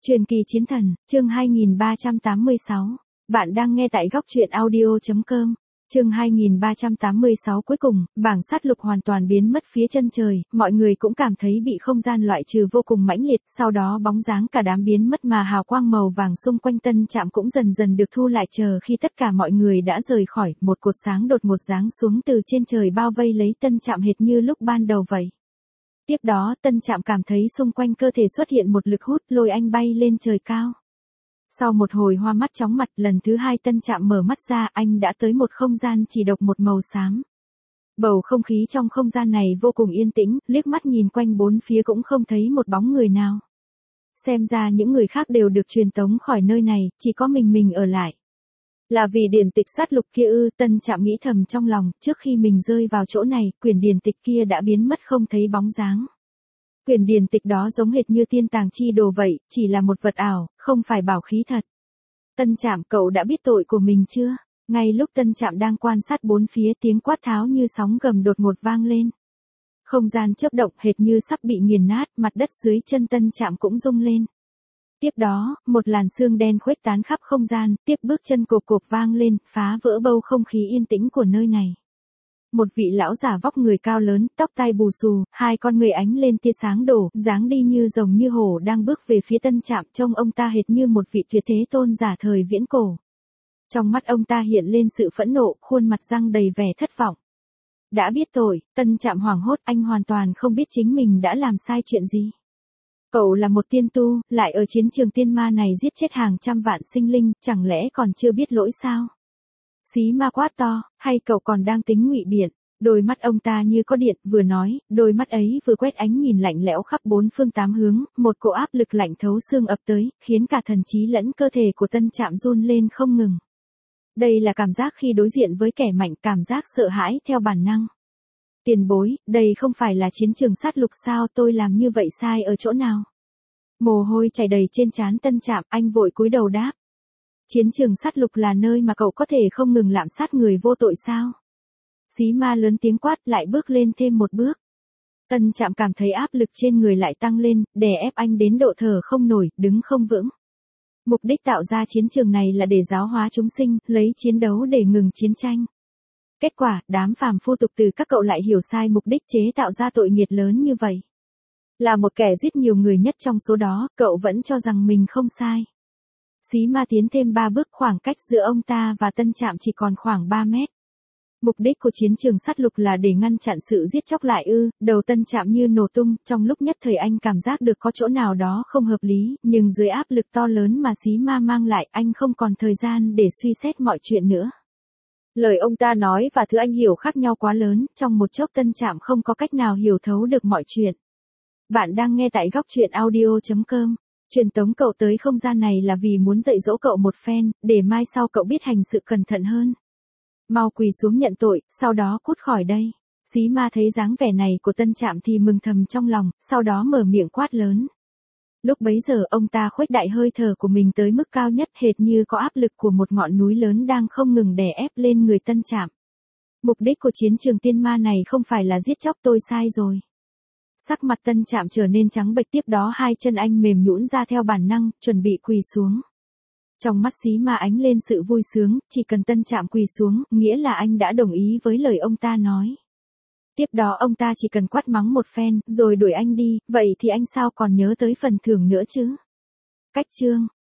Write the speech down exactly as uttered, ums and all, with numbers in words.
Truyền kỳ chiến thần, chương hai nghìn ba trăm tám mươi sáu. Bạn đang nghe tại góc truyện audio chấm com. Chương hai nghìn ba trăm tám mươi sáu cuối cùng, bảng sát lục hoàn toàn biến mất phía chân trời, mọi người cũng cảm thấy bị không gian loại trừ vô cùng mãnh liệt, sau đó bóng dáng cả đám biến mất mà hào quang màu vàng xung quanh tân trạm cũng dần dần được thu lại, chờ khi tất cả mọi người đã rời khỏi, một cột sáng đột ngột giáng xuống từ trên trời bao vây lấy tân trạm hệt như lúc ban đầu vậy. Tiếp đó tân trạm cảm thấy xung quanh cơ thể xuất hiện một lực hút lôi anh bay lên trời cao. Sau một hồi hoa mắt chóng mặt, lần thứ hai tân trạm mở mắt ra, anh đã tới một không gian chỉ độc một màu xám. Bầu không khí trong không gian này vô cùng yên tĩnh, liếc mắt nhìn quanh bốn phía cũng không thấy một bóng người nào. Xem ra những người khác đều được truyền tống khỏi nơi này, chỉ có mình mình ở lại. Là vì điển tịch sát lục kia ư? Tân trạm nghĩ thầm trong lòng, trước khi mình rơi vào chỗ này, quyển điển tịch kia đã biến mất không thấy bóng dáng. Quyển điển tịch đó giống hệt như tiên tàng chi đồ vậy, chỉ là một vật ảo, không phải bảo khí thật. Tân trạm, cậu đã biết tội của mình chưa? Ngay lúc tân trạm đang quan sát bốn phía, tiếng quát tháo như sóng gầm đột ngột vang lên. Không gian chớp động hệt như sắp bị nghiền nát, mặt đất dưới chân tân trạm cũng rung lên. Tiếp đó, một làn sương đen khuếch tán khắp không gian, tiếp bước chân cộp cộp vang lên, phá vỡ bầu không khí yên tĩnh của nơi này. Một vị lão giả vóc người cao lớn, tóc tai bù xù, hai con người ánh lên tia sáng đổ, dáng đi như rồng như hổ đang bước về phía tân trạm, trông ông ta hệt như một vị tuyệt thế tôn giả thời viễn cổ. Trong mắt ông ta hiện lên sự phẫn nộ, khuôn mặt răng đầy vẻ thất vọng. Đã biết tội, tân trạm hoảng hốt, anh hoàn toàn không biết chính mình đã làm sai chuyện gì. Cậu là một tiên tu, lại ở chiến trường tiên ma này giết chết hàng trăm vạn sinh linh, chẳng lẽ còn chưa biết lỗi sao? Xí ma quát to, hay cậu còn đang tính ngụy biện? Đôi mắt ông ta như có điện, vừa nói, đôi mắt ấy vừa quét ánh nhìn lạnh lẽo khắp bốn phương tám hướng, một cỗ áp lực lạnh thấu xương ập tới, khiến cả thần trí lẫn cơ thể của tân trạm run lên không ngừng. Đây là cảm giác khi đối diện với kẻ mạnh, cảm giác sợ hãi theo bản năng. Tiền bối, đây không phải là chiến trường sát lục sao, tôi làm như vậy sai ở chỗ nào? Mồ hôi chảy đầy trên trán tân trạm, anh vội cúi đầu đáp. Chiến trường sát lục là nơi mà cậu có thể không ngừng lạm sát người vô tội sao? Xí ma lớn tiếng quát, lại bước lên thêm một bước. Tân trạm cảm thấy áp lực trên người lại tăng lên, đè ép anh đến độ thở không nổi, đứng không vững. Mục đích tạo ra chiến trường này là để giáo hóa chúng sinh, lấy chiến đấu để ngừng chiến tranh. Kết quả, đám phàm phu tục từ các cậu lại hiểu sai mục đích chế tạo ra tội nghiệt lớn như vậy. Là một kẻ giết nhiều người nhất trong số đó, cậu vẫn cho rằng mình không sai. Xí ma tiến thêm ba bước, khoảng cách giữa ông ta và tân trạm chỉ còn khoảng ba mét. Mục đích của chiến trường sát lục là để ngăn chặn sự giết chóc lại ư? Đầu tân trạm như nổ tung, trong lúc nhất thời anh cảm giác được có chỗ nào đó không hợp lý, nhưng dưới áp lực to lớn mà xí ma mang lại, anh không còn thời gian để suy xét mọi chuyện nữa. Lời ông ta nói và thứ anh hiểu khác nhau quá lớn, trong một chốc tân trạm không có cách nào hiểu thấu được mọi chuyện. Bạn đang nghe tại góc truyện audio chấm com. Truyền tống cậu tới không gian này là vì muốn dạy dỗ cậu một phen, để mai sau cậu biết hành sự cẩn thận hơn. Mau quỳ xuống nhận tội, sau đó cút khỏi đây. Xí ma thấy dáng vẻ này của tân trạm thì mừng thầm trong lòng, sau đó mở miệng quát lớn. Lúc bấy giờ ông ta khuếch đại hơi thở của mình tới mức cao nhất, hệt như có áp lực của một ngọn núi lớn đang không ngừng đè ép lên người tân trạm. Mục đích của chiến trường tiên ma này không phải là giết chóc, tôi sai rồi. Sắc mặt tân trạm trở nên trắng bệch, tiếp đó hai chân anh mềm nhũn ra theo bản năng, chuẩn bị quỳ xuống. Trong mắt xí ma ánh lên sự vui sướng, chỉ cần tân trạm quỳ xuống, nghĩa là anh đã đồng ý với lời ông ta nói. Tiếp đó ông ta chỉ cần quát mắng một phen, rồi đuổi anh đi, vậy thì anh sao còn nhớ tới phần thưởng nữa chứ? Cách chương,